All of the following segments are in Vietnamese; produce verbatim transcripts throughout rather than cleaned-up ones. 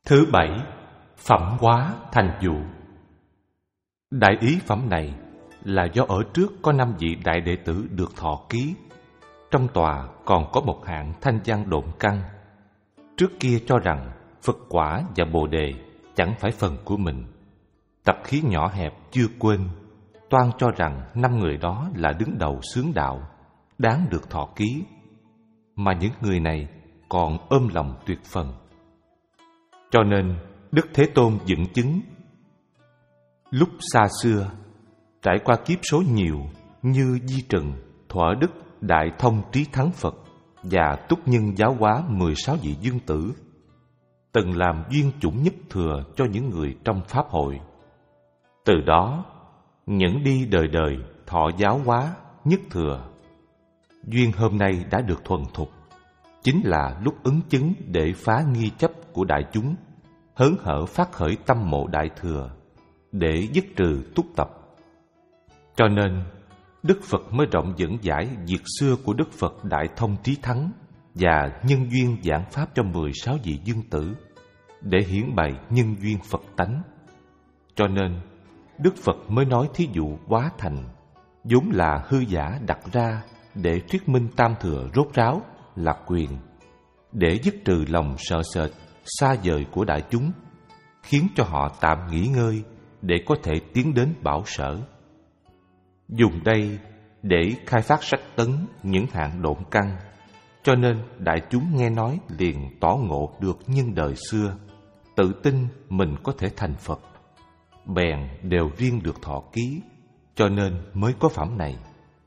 Thứ bảy, phẩm hóa thành dụ. Đại ý phẩm này là do ở trước có năm vị đại đệ tử được thọ ký. Trong tòa còn có một hạng thanh văn độn căn. Trước kia cho rằng Phật quả và Bồ đề chẳng phải phần của mình. Tập khí nhỏ hẹp chưa quên, toan cho rằng năm người đó là đứng đầu xướng đạo, đáng được thọ ký. Mà những người này còn ôm lòng tuyệt phần. Cho nên Đức Thế Tôn dựng chứng: lúc xa xưa, trải qua kiếp số nhiều như Di Trần, Thuở Đức, Đại Thông Trí Thắng Phật và túc nhân giáo hóa mười sáu vị dương tử, từng làm duyên chủng nhất thừa cho những người trong pháp hội. Từ đó những đi đời đời thọ giáo hóa nhất thừa. Duyên hôm nay đã được thuần thục, chính là lúc ứng chứng để phá nghi chấp của đại chúng, hớn hở phát khởi tâm mộ đại thừa để dứt trừ túc tập. Cho nên Đức Phật mới rộng dẫn giải việc xưa của Đức Phật Đại Thông Trí Thắng và nhân duyên giảng pháp cho mười sáu vị dương tử để hiển bày nhân duyên Phật tánh. Cho nên Đức Phật mới nói thí dụ hóa thành, vốn là hư giả đặt ra để thuyết minh tam thừa rốt ráo là quyền, để dứt trừ lòng sợ sệt xa vời của đại chúng, khiến cho họ tạm nghỉ ngơi để có thể tiến đến bảo sở. Dùng đây để khai phát sách tấn những hạng độn căn, cho nên đại chúng nghe nói liền tỏ ngộ được nhân đời xưa, tự tin mình có thể thành Phật, bèn đều riêng được thọ ký, cho nên mới có phẩm này.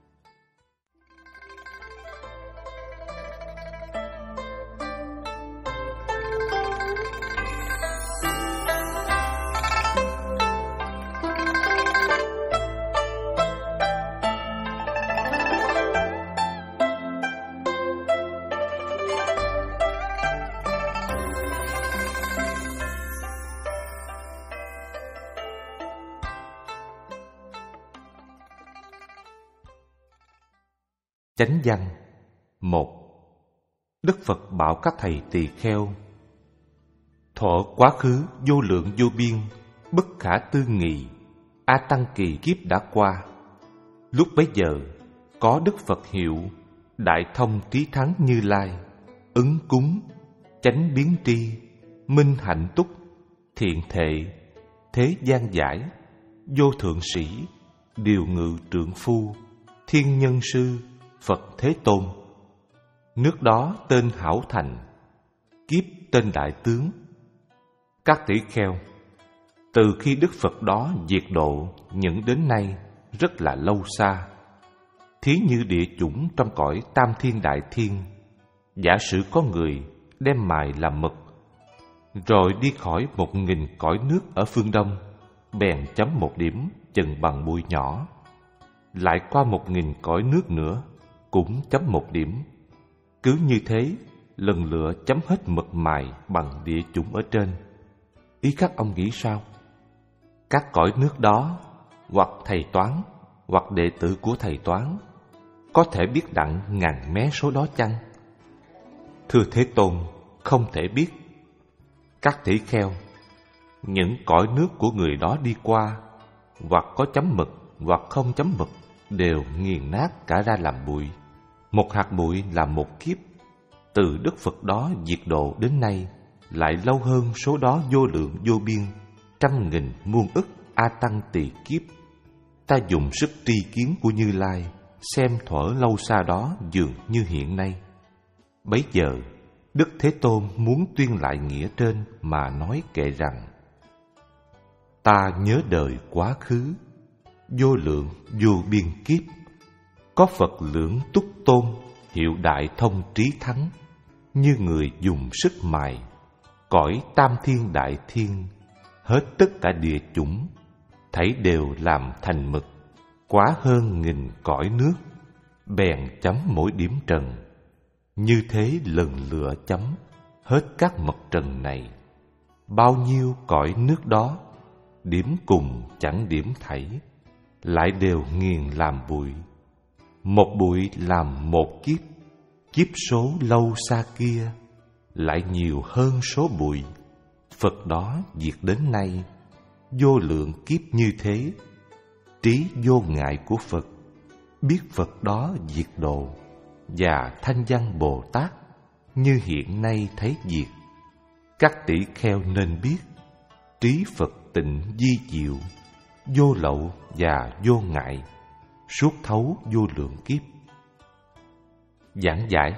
Chánh văn một. Đức Phật bảo các thầy tỳ kheo: thuở quá khứ vô lượng vô biên, bất khả tư nghị, A Tăng kỳ kiếp đã qua. Lúc bấy giờ có Đức Phật hiệu Đại Thông Trí Thắng Như Lai, ứng cúng, chánh biến tri, minh hạnh túc, thiện thệ, thế gian giải, vô thượng sĩ, điều ngự trượng phu, thiên nhân sư, Phật Thế Tôn. Nước đó tên Hảo Thành, kiếp tên Đại Tướng. Các tỷ kheo, từ khi Đức Phật đó diệt độ những đến nay rất là lâu xa. Thí như địa chủng trong cõi Tam Thiên Đại Thiên, giả sử có người đem mài làm mực, rồi đi khỏi một nghìn cõi nước ở phương Đông, bèn chấm một điểm chừng bằng bụi nhỏ, lại qua một nghìn cõi nước nữa cũng chấm một điểm. Cứ như thế, lần lựa chấm hết mực mài bằng địa chủng ở trên. Ý các ông nghĩ sao? Các cõi nước đó, hoặc thầy toán, hoặc đệ tử của thầy toán, có thể biết đặng ngàn mé số đó chăng? Thưa Thế Tôn, không thể biết. Các tỷ kheo, những cõi nước của người đó đi qua, hoặc có chấm mực, hoặc không chấm mực, đều nghiền nát cả ra làm bụi. Một hạt bụi là một kiếp. Từ Đức Phật đó diệt độ đến nay, lại lâu hơn số đó vô lượng vô biên, trăm nghìn muôn ức A Tăng tỳ kiếp. Ta dùng sức tri kiến của Như Lai, xem thuở lâu xa đó dường như hiện nay. Bấy giờ Đức Thế Tôn muốn tuyên lại nghĩa trên mà nói kệ rằng: ta nhớ đời quá khứ, vô lượng vô biên kiếp, có Phật lưỡng túc tôn, hiệu Đại Thông Trí Thắng, như người dùng sức mài, cõi Tam Thiên Đại Thiên, hết tất cả địa chủng, thảy đều làm thành mực, quá hơn nghìn cõi nước, bèn chấm mỗi điểm trần. Như thế lần lựa chấm hết các mật trần này, bao nhiêu cõi nước đó, điểm cùng chẳng điểm thảy, lại đều nghiền làm bụi. Một bụi làm một kiếp, kiếp số lâu xa kia lại nhiều hơn số bụi. Phật đó diệt đến nay, vô lượng kiếp như thế. Trí vô ngại của Phật, biết Phật đó diệt độ, và Thanh Văn Bồ Tát như hiện nay thấy diệt. Các tỷ kheo nên biết, trí Phật tịnh di diệu, vô lậu và vô ngại, suốt thấu vô lượng kiếp. Giảng giải.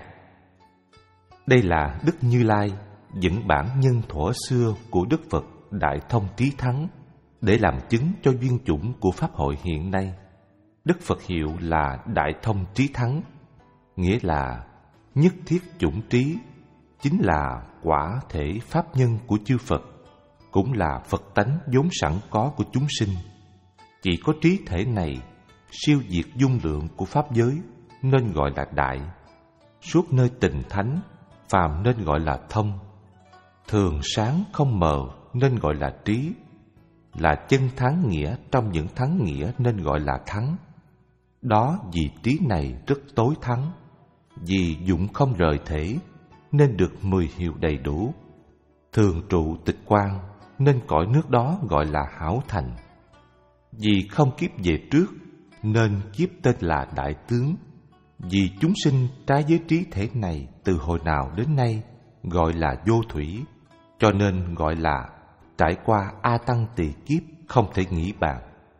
Đây là Đức Như Lai dẫn bản nhân thuở xưa của Đức Phật Đại Thông Trí Thắng để làm chứng cho duyên chủng của Pháp hội hiện nay. Đức Phật hiệu là Đại Thông Trí Thắng, nghĩa là nhất thiết chủng trí, chính là quả thể pháp nhân của chư Phật, cũng là Phật tánh vốn sẵn có của chúng sinh. Chỉ có trí thể này siêu diệt dung lượng của pháp giới nên gọi là đại. Suốt nơi tình thánh, phàm nên gọi là thông. Thường sáng không mờ nên gọi là trí. Là chân thắng nghĩa trong những thắng nghĩa nên gọi là thắng. Đó vì trí này rất tối thắng. Vì dụng không rời thể nên được mười hiệu đầy đủ. Thường trụ tịch quan nên cõi nước đó gọi là hảo thành. Vì không kiếp về trước nên kiếp tên là đại tướng. Vì chúng sinh trái với trí thể này từ hồi nào đến nay gọi là vô thủy, cho nên gọi là trải qua A Tăng tỳ kiếp không thể nghĩ bàn.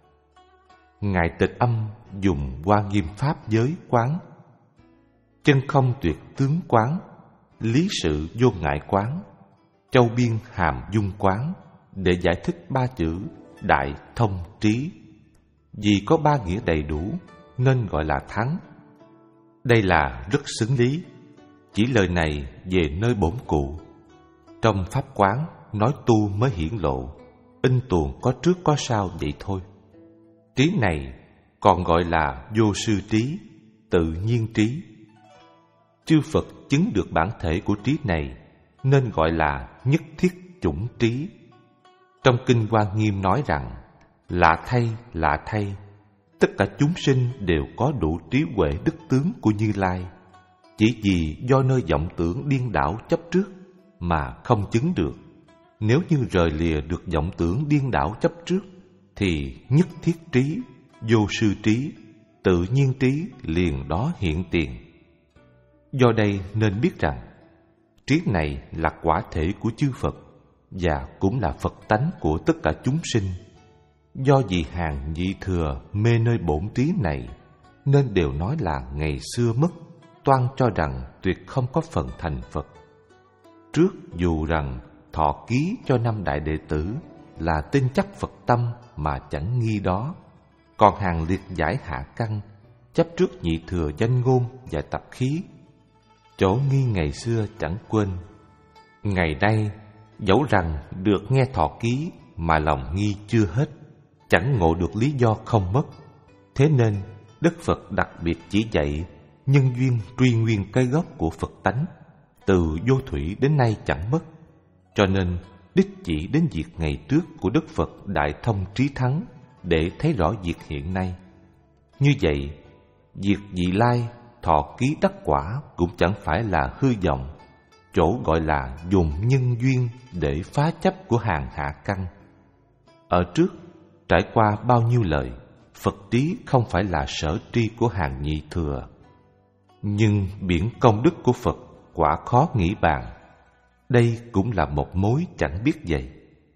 Ngài Tịch Âm dùng Hoa Nghiêm Pháp giới quán, chân không tuyệt tướng quán, lý sự vô ngại quán, châu biên hàm dung quán để giải thích ba chữ đại thông trí. Vì có ba nghĩa đầy đủ nên gọi là thắng. Đây là rất xứng lý. Chỉ lời này về nơi bổn cụ. Trong pháp quán nói tu mới hiển lộ, in tuồng có trước có sau vậy thôi. Trí này còn gọi là vô sư trí, tự nhiên trí. Chư Phật chứng được bản thể của trí này nên gọi là nhất thiết chủng trí. Trong Kinh Hoa Nghiêm nói rằng, lạ thay, lạ thay, tất cả chúng sinh đều có đủ trí huệ đức tướng của Như Lai, chỉ vì do nơi vọng tưởng điên đảo chấp trước mà không chứng được. Nếu như rời lìa được vọng tưởng điên đảo chấp trước, thì nhất thiết trí, vô sư trí, tự nhiên trí liền đó hiện tiền. Do đây nên biết rằng, trí này là quả thể của chư Phật, và cũng là Phật tánh của tất cả chúng sinh. Do vì hàng nhị thừa mê nơi bổn trí này, nên đều nói là ngày xưa mất, toan cho rằng tuyệt không có phần thành Phật. Trước dù rằng thọ ký cho năm đại đệ tử là tin chắc Phật tâm mà chẳng nghi đó, còn hàng liệt giải hạ căn, chấp trước nhị thừa danh ngôn và tập khí. Chỗ nghi ngày xưa chẳng quên, ngày nay dẫu rằng được nghe thọ ký mà lòng nghi chưa hết, chẳng ngộ được lý do không mất. Thế nên Đức Phật đặc biệt chỉ dạy nhân duyên truy nguyên cái gốc của Phật tánh, từ vô thủy đến nay chẳng mất. Cho nên đích chỉ đến việc ngày trước của Đức Phật Đại Thông Trí Thắng để thấy rõ việc hiện nay. Như vậy, việc vị lai thọ ký đắc quả cũng chẳng phải là hư vọng, chỗ gọi là dùng nhân duyên để phá chấp của hàng hạ căn. Ở trước, trải qua bao nhiêu lời, Phật trí không phải là sở tri của hàng nhị thừa. Nhưng biển công đức của Phật quả khó nghĩ bàn. Đây cũng là một mối chẳng biết vậy.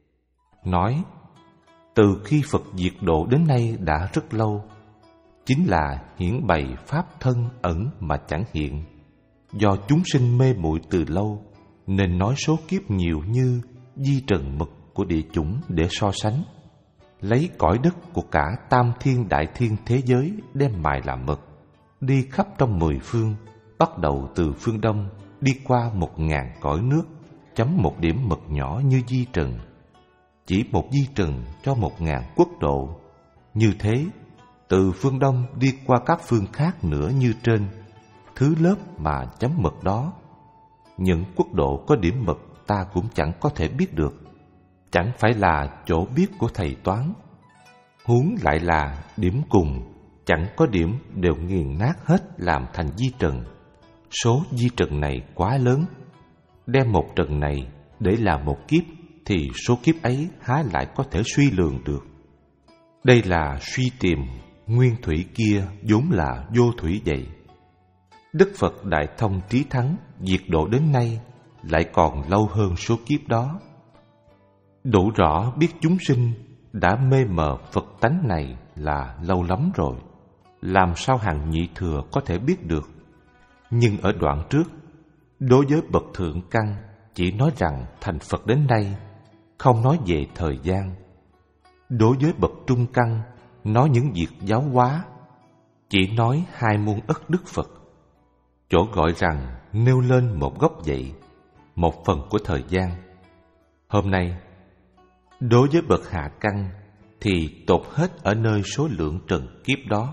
Nói, từ khi Phật diệt độ đến nay đã rất lâu, chính là hiển bày pháp thân ẩn mà chẳng hiện. Do chúng sinh mê muội từ lâu, nên nói số kiếp nhiều như di trần mực của địa chủng để so sánh. Lấy cõi đất của cả tam thiên đại thiên thế giới đem mài làm mực, đi khắp trong mười phương, bắt đầu từ phương đông, đi qua một ngàn cõi nước, chấm một điểm mực nhỏ như di trần. Chỉ một di trần cho một ngàn quốc độ. Như thế, từ phương đông đi qua các phương khác nữa như trên, thứ lớp mà chấm mực đó. Những quốc độ có điểm mực ta cũng chẳng có thể biết được, chẳng phải là chỗ biết của thầy toán. Huống lại là điểm cùng, chẳng có điểm đều nghiền nát hết làm thành di trần. Số di trần này quá lớn, đem một trần này để làm một kiếp thì số kiếp ấy há lại có thể suy lường được. Đây là suy tìm nguyên thủy kia vốn là vô thủy vậy. Đức Phật Đại Thông Trí Thắng diệt độ đến nay lại còn lâu hơn số kiếp đó. Đủ rõ biết chúng sinh đã mê mờ Phật tánh này là lâu lắm rồi, làm sao hàng nhị thừa có thể biết được. Nhưng ở đoạn trước, đối với bậc thượng căn chỉ nói rằng thành Phật đến nay, không nói về thời gian. Đối với bậc trung căn nói những việc giáo hóa, chỉ nói hai muôn ức Đức Phật. Chỗ gọi rằng nêu lên một gốc dậy, một phần của thời gian. Hôm nay, đối với bậc hạ căn thì tột hết ở nơi số lượng trần kiếp đó.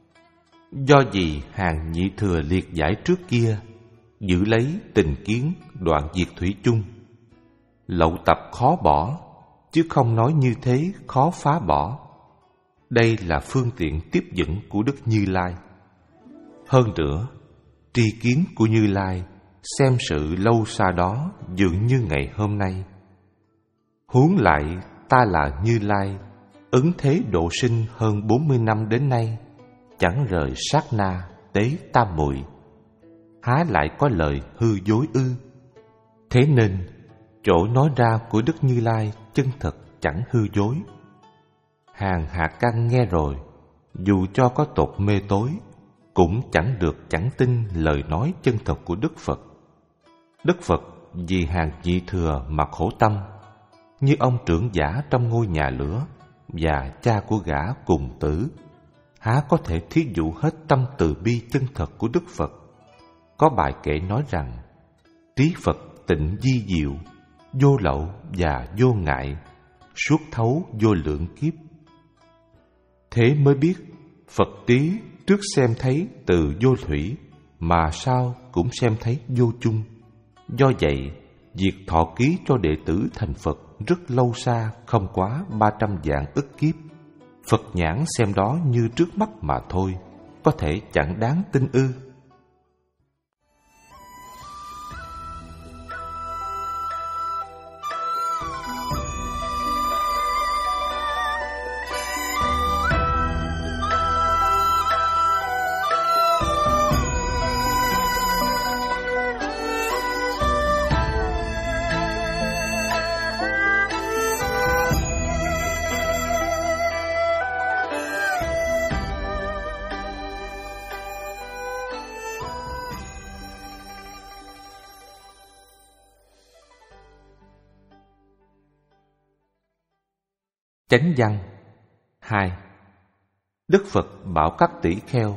Do gì hàng nhị thừa liệt giải trước kia giữ lấy tình kiến đoạn diệt thủy chung. Lậu tập khó bỏ, chứ không nói như thế khó phá bỏ. Đây là phương tiện tiếp dẫn của Đức Như Lai. Hơn nữa, tri kiến của Như Lai xem sự lâu xa đó dường như ngày hôm nay. Huống lại ta là Như Lai, ứng thế độ sinh hơn bốn mươi năm đến nay, chẳng rời sát na tế tam muội, há lại có lời hư dối ư? Thế nên chỗ nói ra của Đức Như Lai chân thật chẳng hư dối. Hàng hạ căn nghe rồi, dù cho có tột mê tối, cũng chẳng được chẳng tin lời nói chân thật của Đức Phật. Đức Phật vì hàng nhị thừa mà khổ tâm, như ông trưởng giả trong ngôi nhà lửa và cha của gã cùng tử, há có thể thí dụ hết tâm từ bi chân thật của Đức Phật. Có bài kệ nói rằng: trí Phật tịnh di diệu, vô lậu và vô ngại, suốt thấu vô lượng kiếp. Thế mới biết Phật trí trước xem thấy từ vô thủy, mà sau cũng xem thấy vô chung. Do vậy, việc thọ ký cho đệ tử thành Phật rất lâu xa, không quá ba trăm vạn ức kiếp. Phật nhãn xem đó như trước mắt mà thôi, có thể chẳng đáng tin ư? Chánh văn hai. Đức Phật bảo các tỷ kheo: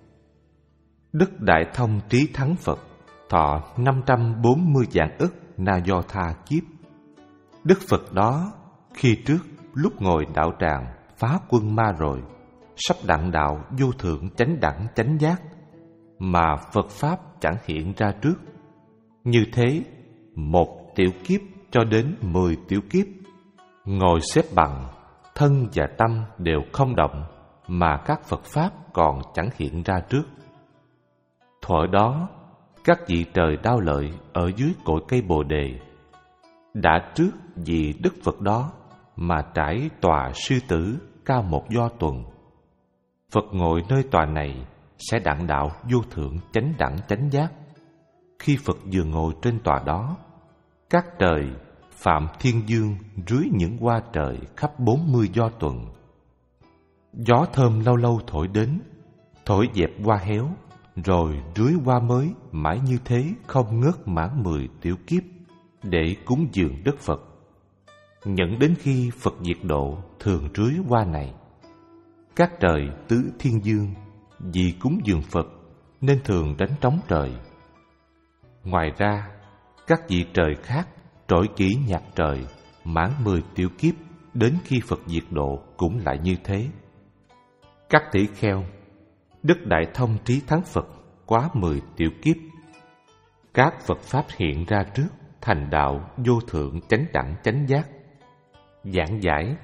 Đức Đại Thông Trí Thắng Phật thọ năm trăm bốn mươi vạn ức na do tha kiếp. Đức Phật đó khi trước lúc ngồi đạo tràng phá quân ma rồi, sắp đặng đạo vô thượng chánh đẳng chánh giác, mà Phật Pháp chẳng hiện ra trước. Như thế, một tiểu kiếp cho đến mười tiểu kiếp, ngồi xếp bằng, thân và tâm đều không động, mà các Phật Pháp còn chẳng hiện ra trước. Thuở đó, các vị trời Đao Lợi ở dưới cội cây Bồ Đề đã trước vì Đức Phật đó mà trải tòa sư tử cao một do tuần. Phật ngồi nơi tòa này sẽ đặng đạo vô thượng chánh đẳng chánh giác. Khi Phật vừa ngồi trên tòa đó, các trời Phạm Thiên Dương rưới những hoa trời khắp bốn mươi do tuần. Gió thơm lâu lâu thổi đến, thổi dẹp hoa héo, rồi rưới hoa mới, mãi như thế không ngớt mãn mười tiểu kiếp, để cúng dường Đức Phật. Nhận đến khi Phật diệt độ thường rưới hoa này. Các trời tứ thiên dương vì cúng dường Phật nên thường đánh trống trời. Ngoài ra, các vị trời khác trỗi kỹ nhạc trời mãn mười tiểu kiếp, đến khi Phật diệt độ cũng lại như thế. Các tỷ kheo, Đức Đại Thông Trí Thắng Phật quá mười tiểu kiếp, các Phật Pháp hiện ra trước, thành đạo vô thượng chánh đẳng chánh giác. Giảng giải.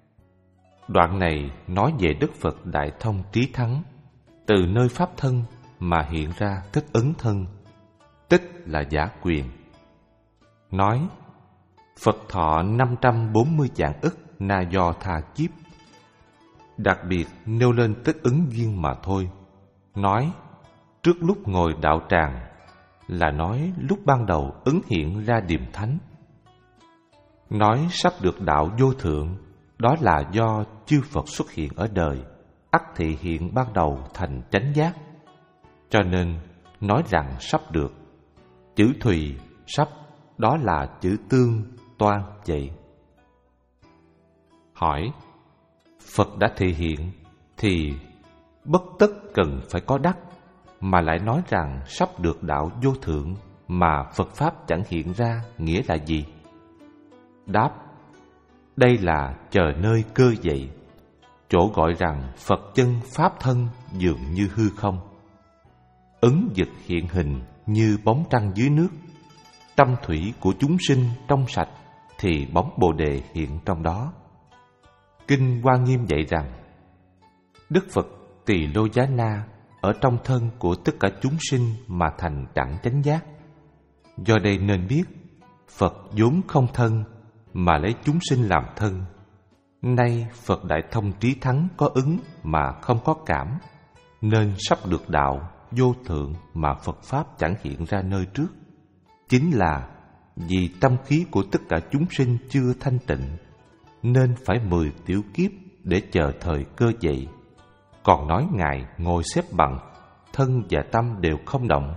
Đoạn này nói về Đức Phật Đại Thông Trí Thắng, từ nơi Pháp thân mà hiện ra Thích Ứng Thân. Tích là giả quyền. Nói Phật thọ năm trăm bốn mươi vạn ức na do tha kiếp. Đặc biệt nêu lên tích ứng duyên mà thôi. Nói trước lúc ngồi đạo tràng là nói lúc ban đầu ứng hiện ra điềm thánh. Nói sắp được đạo vô thượng, đó là do chư Phật xuất hiện ở đời, ắt thị hiện ban đầu thành chánh giác. Cho nên nói rằng sắp được. Chữ thùy, sắp, đó là chữ tương, toan vậy. Hỏi, Phật đã thị hiện thì bất tất cần phải có đắc, mà lại nói rằng sắp được đạo vô thượng mà Phật Pháp chẳng hiện ra, nghĩa là gì? Đáp, đây là chờ nơi cơ vậy. Chỗ gọi rằng Phật chân Pháp thân dường như hư không. Ứng dực hiện hình như bóng trăng dưới nước. Tâm thủy của chúng sinh trong sạch thì bóng Bồ Đề hiện trong đó. Kinh Hoa Nghiêm dạy rằng Đức Phật Tỳ Lô Giá Na ở trong thân của tất cả chúng sinh mà thành đẳng chánh giác. Do đây nên biết Phật vốn không thân mà lấy chúng sinh làm thân. Nay Phật Đại Thông Trí Thắng có ứng mà không có cảm, nên sắp được đạo vô thượng mà Phật Pháp chẳng hiện ra nơi trước. Chính là vì tâm khí của tất cả chúng sinh chưa thanh tịnh, nên phải mười tiểu kiếp để chờ thời cơ dậy. Còn nói Ngài ngồi xếp bằng, thân và tâm đều không động,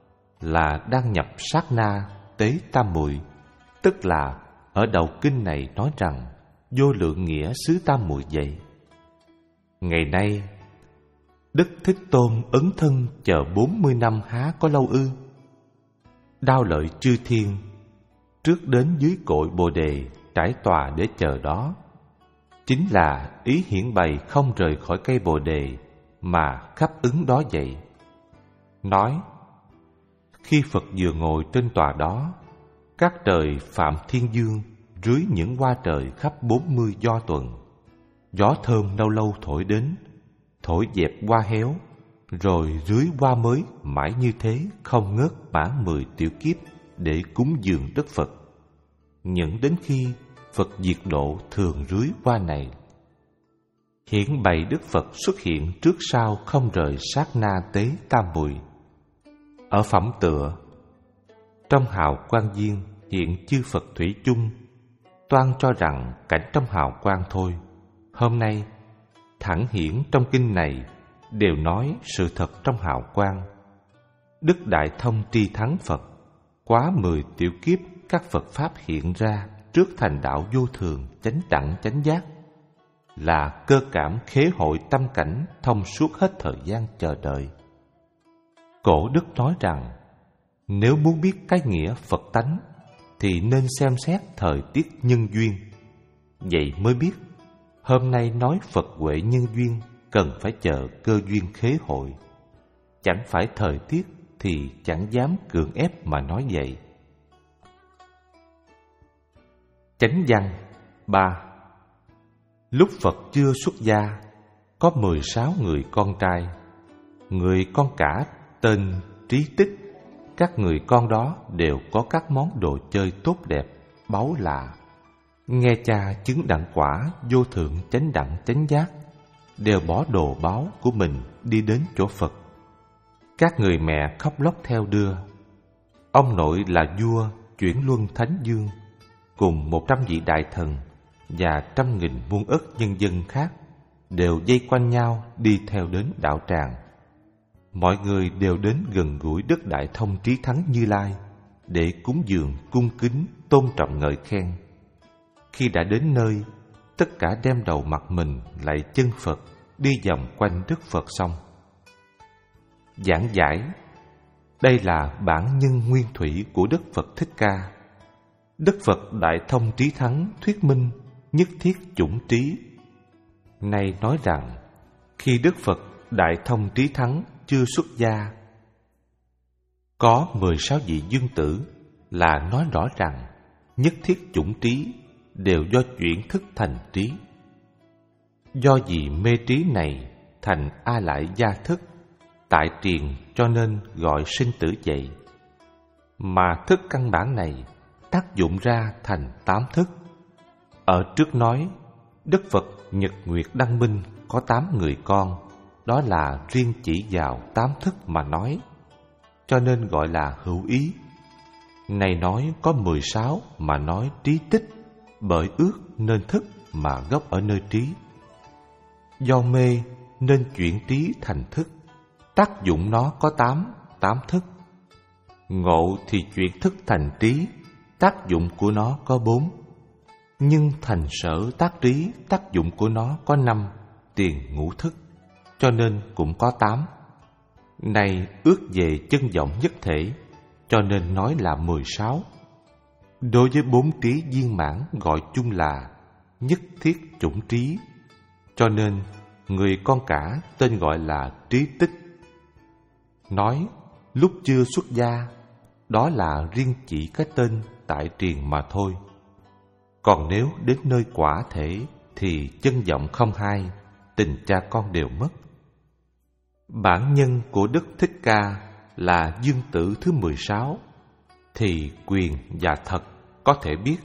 là đang nhập sát na tế tam muội. Tức là ở đầu kinh này nói rằng vô lượng nghĩa xứ tam muội vậy. Ngày nay Đức Thích Tôn ấn thân chờ bốn mươi năm há có lâu ư? Đao lợi chư thiên, trước đến dưới cội Bồ Đề trải tòa để chờ đó. Chính là ý hiển bày không rời khỏi cây Bồ Đề mà khắp ứng đó vậy. Nói, khi Phật vừa ngồi trên tòa đó, các trời Phạm Thiên Dương rưới những hoa trời khắp bốn mươi do tuần. Gió thơm lâu lâu thổi đến, thổi dẹp hoa héo, rồi rưới hoa mới mãi như thế không ngớt mãn mười tiểu kiếp để cúng dường Đức Phật. Những đến khi Phật diệt độ thường rưới hoa này. Hiển bày Đức Phật xuất hiện trước sau không rời sát na tế tam muội. Ở phẩm tựa, trong hào quang viên hiện chư Phật thủy chung, toan cho rằng cảnh trong hào quang thôi. Hôm nay thẳng hiển trong kinh này đều nói sự thật trong hào quang. Đức Đại Thông Tri Thắng Phật quá mười tiểu kiếp các Phật Pháp hiện ra trước thành đạo vô thường chánh đẳng chánh giác, là cơ cảm khế hội tâm cảnh thông suốt hết thời gian chờ đợi. Cổ đức nói rằng nếu muốn biết cái nghĩa Phật tánh thì nên xem xét thời tiết nhân duyên. Vậy mới biết hôm nay nói Phật huệ nhân duyên cần phải chờ cơ duyên khế hội. Chẳng phải thời tiết thì chẳng dám cưỡng ép mà nói vậy. Chánh văn ba. Lúc Phật chưa xuất gia, có mười sáu người con trai. Người con cả tên Trí Tích. Các người con đó đều có các món đồ chơi tốt đẹp, báu lạ. Nghe cha chứng đặng quả vô thượng chánh đẳng chánh giác, đều bỏ đồ báu của mình đi đến chỗ Phật. Các người mẹ khóc lóc theo đưa. Ông nội là vua Chuyển Luân Thánh Dương, cùng một trăm vị đại thần và trăm nghìn muôn ức nhân dân khác đều dây quanh nhau đi theo đến đạo tràng. Mọi người đều đến gần gũi Đức Đại Thông Trí Thắng Như Lai để cúng dường cung kính tôn trọng ngợi khen. Khi đã đến nơi, tất cả đem đầu mặt mình lạy chân Phật, đi vòng quanh Đức Phật xong. Giảng giải: đây là bản nhân nguyên thủy của Đức Phật Thích Ca. Đức Phật Đại Thông Trí Thắng thuyết minh nhất thiết chủng trí. Nay nói rằng khi Đức Phật Đại Thông Trí Thắng chưa xuất gia, có mười sáu vị dương tử, là nói rõ rằng nhất thiết chủng trí đều do chuyển thức thành trí. Do vì mê trí này thành A Lại gia thức, tại triền cho nên gọi sinh tử vậy. Mà thức căn bản này tác dụng ra thành tám thức. Ở trước nói, Đức Phật Nhật Nguyệt Đăng Minh có tám người con, đó là riêng chỉ vào tám thức mà nói, cho nên gọi là hữu ý. Này nói có mười sáu mà nói trí tích, bởi ước nên thức mà gốc ở nơi trí. Do mê nên chuyển trí thành thức, tác dụng nó có tám, tám thức. Ngộ thì chuyển thức thành trí, tác dụng của nó có bốn. Nhưng thành sở tác trí, tác dụng của nó có năm, tiền ngũ thức, cho nên cũng có tám. Này ước về chân vọng nhất thể, cho nên nói là mười sáu. Đối với bốn trí viên mãn gọi chung là nhất thiết chủng trí, cho nên người con cả tên gọi là trí tích. Nói lúc chưa xuất gia, đó là riêng chỉ cái tên tại triền mà thôi. Còn nếu đến nơi quả thể thì chân vọng không hai, tình cha con đều mất. Bản nhân của Đức Thích Ca là dương tử thứ mười sáu, thì quyền và thật có thể biết.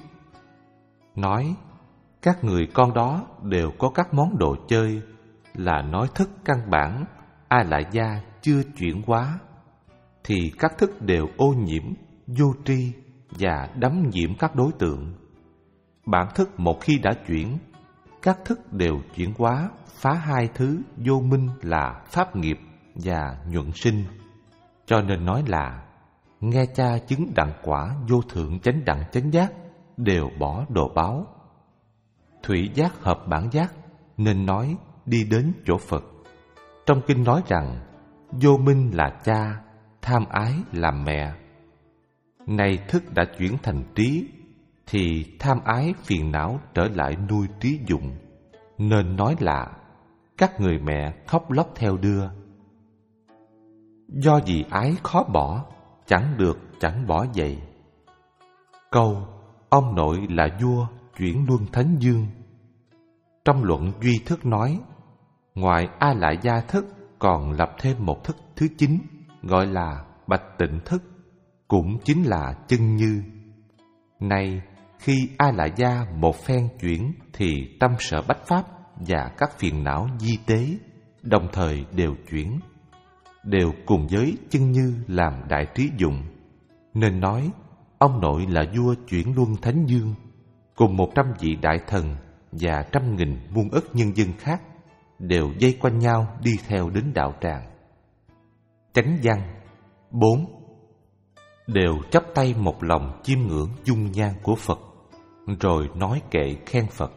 Nói các người con đó đều có các món đồ chơi, là nói thức căn bản A Lại Gia chưa chuyển hóa, thì các thức đều ô nhiễm, vô tri và đắm nhiễm các đối tượng. Bản thức một khi đã chuyển, các thức đều chuyển hóa, phá hai thứ vô minh là pháp nghiệp và nhuận sinh. Cho nên nói là nghe cha chứng đặng quả vô thượng chánh đẳng chánh giác, đều bỏ đồ báo. Thủy giác hợp bản giác, nên nói đi đến chỗ Phật. Trong kinh nói rằng vô minh là cha, tham ái là mẹ. Nay thức đã chuyển thành trí, thì tham ái phiền não trở lại nuôi trí dụng, nên nói là các người mẹ khóc lóc theo đưa. Do vì ái khó bỏ, chẳng được chẳng bỏ dậy. Câu ông nội là vua chuyển luân thánh dương. Trong luận duy thức nói, ngoài A Lại Gia thức còn lập thêm một thức thứ chín, gọi là bạch tịnh thức, cũng chính là chân như. Nay khi A Lại Gia một phen chuyển, thì tâm sở bách pháp và các phiền não di tế đồng thời đều chuyển, đều cùng với chân như làm đại trí dụng. Nên nói ông nội là vua chuyển luân thánh dương, cùng một trăm vị đại thần và trăm nghìn muôn ức nhân dân khác đều dây quanh nhau đi theo đến đạo tràng. Chánh văn bốn. Đều chắp tay một lòng chiêm ngưỡng dung nhan của Phật, rồi nói kệ khen Phật.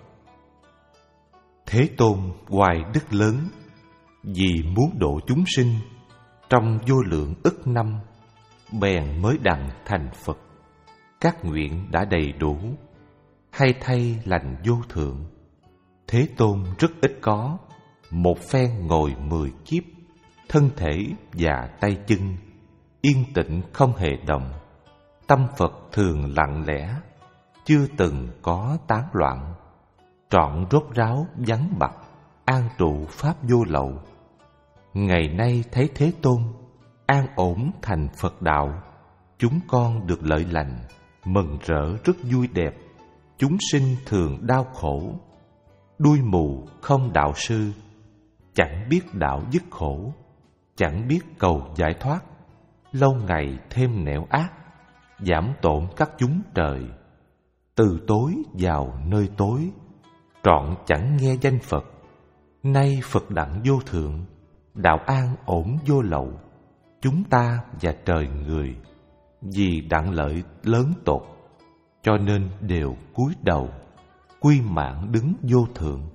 Thế Tôn hoài đức lớn, vì muốn độ chúng sinh, trong vô lượng ức năm, bèn mới đặng thành Phật. Các nguyện đã đầy đủ, hay thay lành vô thượng. Thế Tôn rất ít có, một phen ngồi mười kiếp, thân thể và tay chân yên tĩnh không hề động. Tâm Phật thường lặng lẽ, chưa từng có tán loạn. Trọn rốt ráo vắng bặt, an trụ pháp vô lậu. Ngày nay thấy Thế Tôn an ổn thành Phật đạo, chúng con được lợi lành, mừng rỡ rất vui đẹp. Chúng sinh thường đau khổ, đuôi mù không đạo sư, chẳng biết đạo dứt khổ, chẳng biết cầu giải thoát. Lâu ngày thêm nẻo ác, giảm tổn các chúng trời. Từ tối vào nơi tối, trọn chẳng nghe danh Phật. Nay Phật đặng vô thượng, đạo an ổn vô lậu. Chúng ta và trời người, vì đặng lợi lớn tột, cho nên đều cúi đầu, quy mạng đứng vô thượng.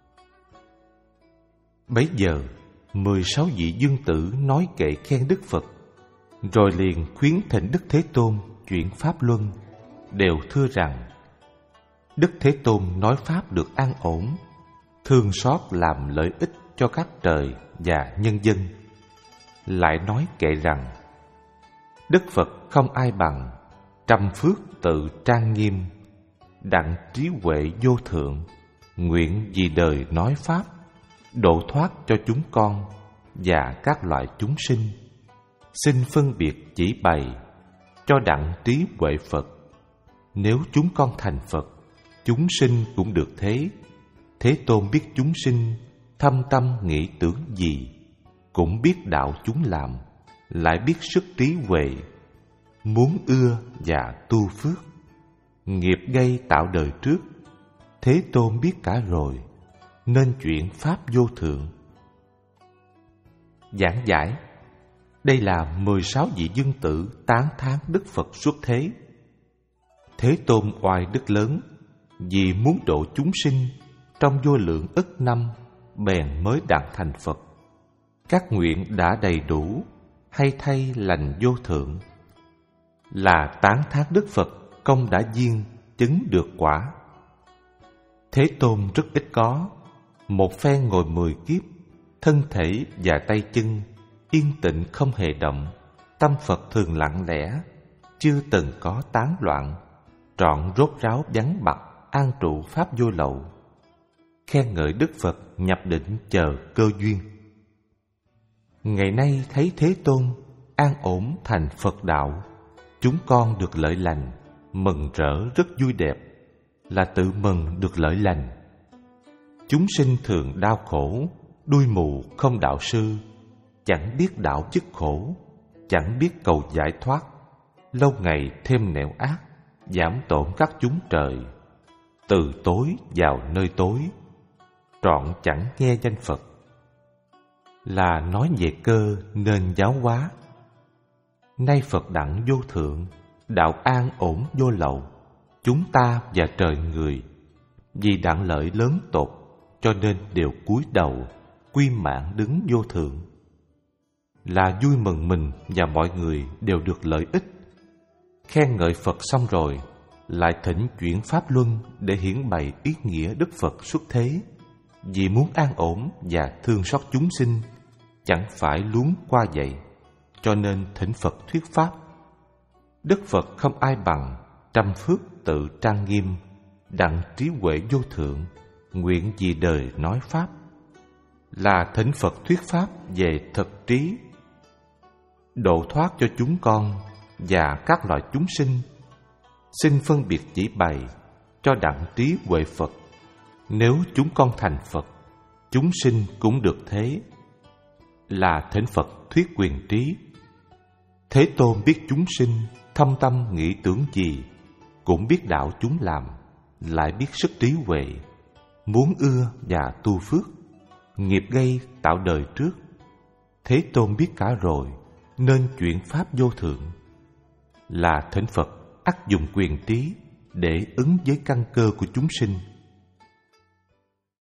Bấy giờ mười sáu vị dương tử nói kệ khen Đức Phật, rồi liền khuyến thỉnh Đức Thế Tôn chuyển pháp luân, đều thưa rằng Đức Thế Tôn nói pháp được an ổn, thương xót làm lợi ích cho các trời và nhân dân. Lại nói kệ rằng Đức Phật không ai bằng, trăm phước tự trang nghiêm, đặng trí huệ vô thượng, nguyện vì đời nói pháp, độ thoát cho chúng con và các loại chúng sinh. Xin phân biệt chỉ bày, cho đặng trí huệ Phật. nếu chúng con thành Phật, chúng sinh cũng được thế. Thế Tôn biết chúng sinh thâm tâm nghĩ tưởng gì, cũng biết đạo chúng làm, lại biết sức trí huệ, muốn ưa và tu phước. Nghiệp gây tạo đời trước, Thế Tôn biết cả rồi, nên chuyện Pháp vô thượng. Giảng giải. Đây là mười sáu vị dương tử tán thán Đức Phật xuất thế. Thế Tôn oai đức lớn, vì muốn độ chúng sinh trong vô lượng ức năm, bèn mới đặng thành Phật. Các nguyện đã đầy đủ, hay thay lành vô thượng. Là tán thán Đức Phật công đã duyên, chứng được quả. Thế Tôn rất ít có, một phen ngồi mười kiếp, thân thể và tay chân yên tịnh không hề động, tâm Phật thường lặng lẽ, chưa từng có tán loạn, trọn rốt ráo vắng bặt, an trụ pháp vô lậu. Khen ngợi Đức Phật nhập định chờ cơ duyên. Ngày nay thấy Thế Tôn an ổn thành Phật đạo, chúng con được lợi lành, mừng rỡ rất vui đẹp, là tự mừng được lợi lành. Chúng sinh thường đau khổ, đuôi mù không đạo sư, chẳng biết đạo dứt khổ, chẳng biết cầu giải thoát, lâu ngày thêm nẻo ác, giảm tổn các chúng trời, từ tối vào nơi tối, trọn chẳng nghe danh Phật. Là nói về cơ nên giáo hóa. Nay Phật đặng vô thượng, đạo an ổn vô lậu, chúng ta và trời người, vì đặng lợi lớn tột, cho nên đều cúi đầu, quy mạng đứng vô thượng. Là vui mừng mình và mọi người đều được lợi ích. Khen ngợi Phật xong rồi, lại thỉnh chuyển pháp luân để hiển bày ý nghĩa Đức Phật xuất thế, vì muốn an ổn và thương xót chúng sinh, chẳng phải luống qua vậy, cho nên thỉnh Phật thuyết pháp. Đức Phật không ai bằng, trăm phước tự trang nghiêm, đặng trí huệ vô thượng, nguyện vì đời nói pháp. Là thỉnh Phật thuyết pháp về thực trí, độ thoát cho chúng con và các loài chúng sinh. Xin phân biệt chỉ bày cho đặng trí huệ Phật. Nếu chúng con thành Phật, chúng sinh cũng được thế. Là thỉnh Phật thuyết quyền trí. Thế Tôn biết chúng sinh thâm tâm nghĩ tưởng gì, cũng biết đạo chúng làm, lại biết sức trí huệ, muốn ưa và tu phước. Nghiệp gây tạo đời trước, Thế Tôn biết cả rồi, nên chuyển pháp vô thượng. Là thỉnh Phật ắt dùng quyền trí để ứng với căn cơ của chúng sinh.